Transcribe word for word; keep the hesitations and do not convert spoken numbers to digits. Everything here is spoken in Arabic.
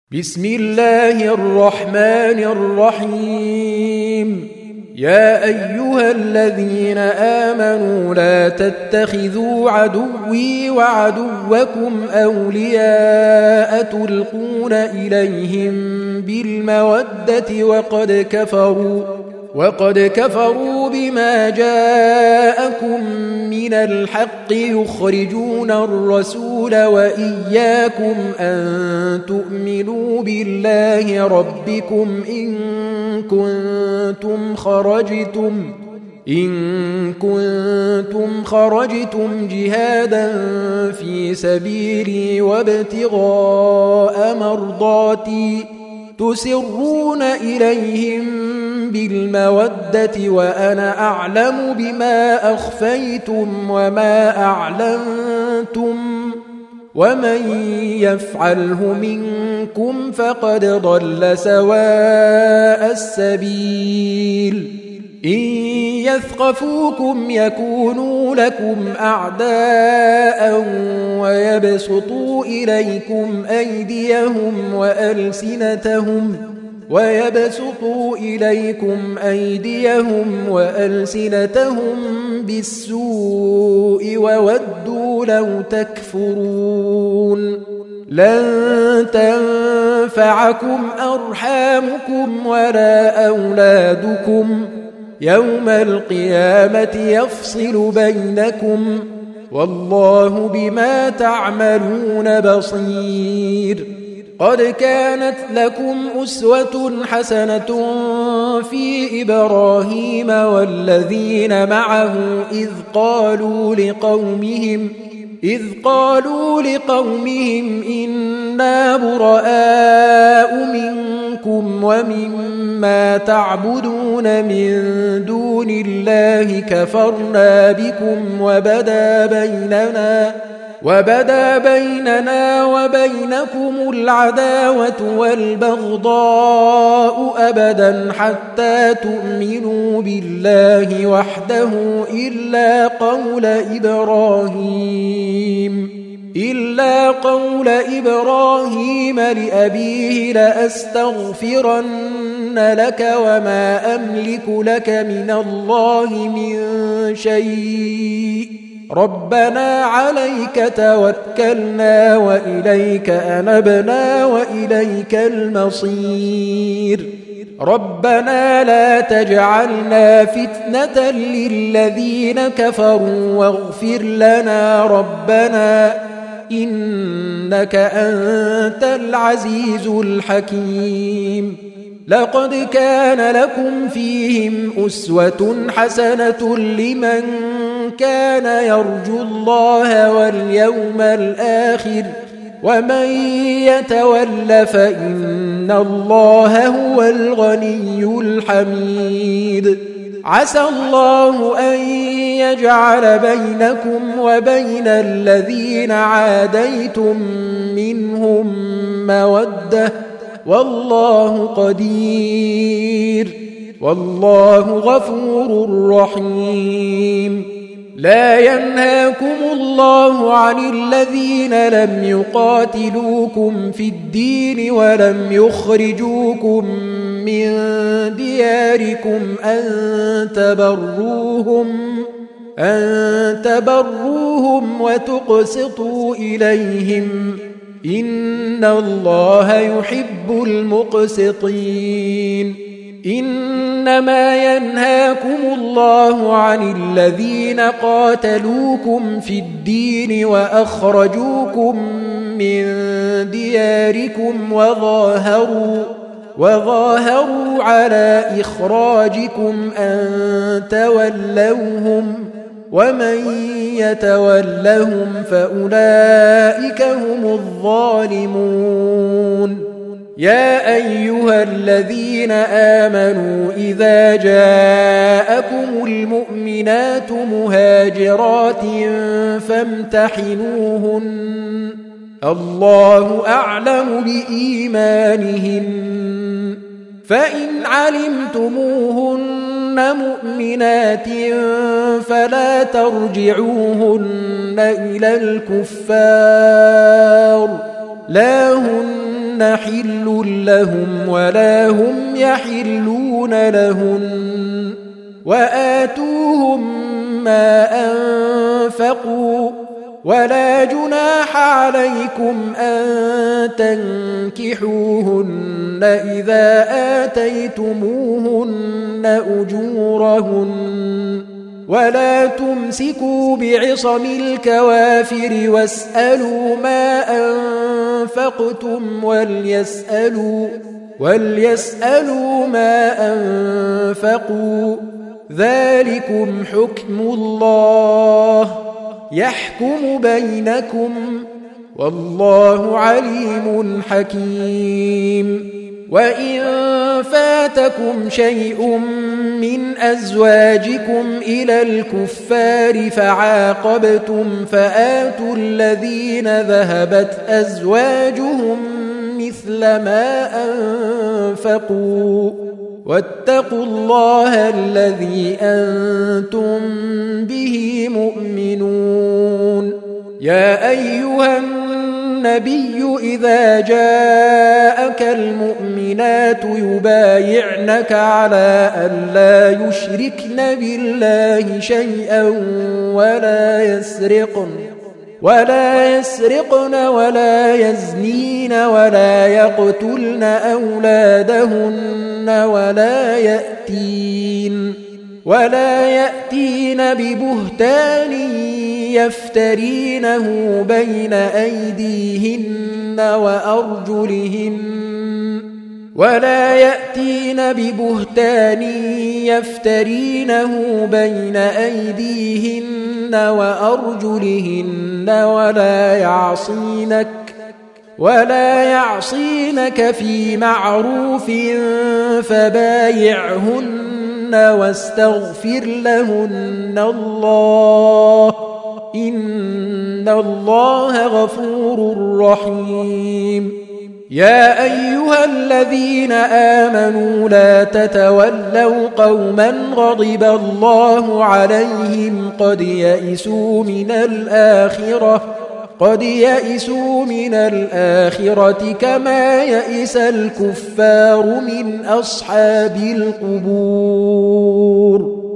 بسم الله الرحمن الرحيم. يا أيها الذين آمنوا لا تتخذوا عدوي وعدوكم أولياء تلقون إليهم بالمودة وقد كفروا وقد كفروا بما جاءكم من الحق يخرجون الرسول وإياكم أن تؤمنوا بالله ربكم إن كنتم خرجتم إن كنتم خرجتم جهادا في سبيلي وابتغاء مرضاتي تسرون إليهم بالمودة وأنا أعلم بما أخفيتم وما أعلنتم ومن يفعله منكم فقد ضل سواء السبيل. إن يثقفوكم يكونوا لكم أعداء ويبسطوا إليكم أيديهم وألسنتهم ويبسطوا إليكم أيديهم وألسنتهم بالسوء وودوا لو تكفرون. لن تنفعكم أرحامكم ولا أولادكم يوم القيامة يفصل بينكم والله بما تعملون بصير. قد كانت لكم أسوة حسنة في إبراهيم والذين معه إذ قالوا لقومهم إذ قالوا لقومهم إنا براء منكم ومما تعبدون من دون الله كفرنا بكم وبدا بيننا وبدا بيننا وبينكم العداوة والبغضاء أبدا حتى تؤمنوا بالله وحده إلا قول إبراهيم إلا قول إبراهيم لأبيه لأستغفرن لك وما أملك لك من الله من شيء ربنا عليك توكلنا وإليك أنبنا وإليك المصير. ربنا لا تجعلنا فتنة للذين كفروا واغفر لنا ربنا إنك أنت العزيز الحكيم. لقد كان لكم فيهم أسوة حسنة لمن كان يرجو الله واليوم الآخر ومن يتول فإن الله هو الغني الحميد. عسى الله أن يجعل بينكم وبين الذين عاديتم منهم مودة والله قدير والله غفور رحيم. لا ينهاكم الله عن الذين لم يقاتلوكم في الدين ولم يخرجوكم من دياركم أن تبروهم أن تبروهم وتقسطوا إليهم إن الله يحب المقسطين. إنما ينهاكم الله عن الذين قاتلوكم في الدين وأخرجوكم من دياركم وظاهروا وظاهروا على إخراجكم أن تولوهم ومن يتولهم فأولئك هم الظالمون. يا أيها الذين آمنوا إذا جاءكم المؤمنات مهاجرات فامتحنوهن الله أعلم بإيمانهن فإن علمتموهن مؤمنات فلا ترجعوهن إلى الكفار لا هن حل لهم ولا هم يحلون لهن وآتوهم ما أنفقوا ولا جناح عليكم أن تنكحوهن إذا آتيتموهن أجورهن ولا تمسكوا بعصم الكوافر واسألوا ما أنفقتم وليسألوا, وليسألوا ما أنفقوا ذلكم حكم الله يحكم بينكم والله عليم حكيم. وإن فاتكم شيء من أزواجكم إلى الكفار فعاقبتم فآتوا الذين ذهبت أزواجهم مثل ما أنفقوا واتقوا الله الذي أنتم به مؤمنون. يا أيها النبي إذا جاءك المؤمنات يبايعنك على أن لا يشركن بالله شيئا ولا يسرقن ولا يسرقن ولا يزنين ولا يقتلن أولادهن ولا يأتين ولا يأتين ببهتان يفترينه بين أيديهن وأرجلهن ولا يأتين ببهتان يفترينه بين أيديهن وأرجلهن ولا يعصينك ولا يعصينك في معروف فبايعهن واستغفر لهن الله إن الله غفور رحيم. يا أيها الذين آمنوا لا تتولوا قوما غضب الله عليهم قد يئسوا من الآخرة قد يئسوا من الآخرة كما يئس الكفار من أصحاب القبور.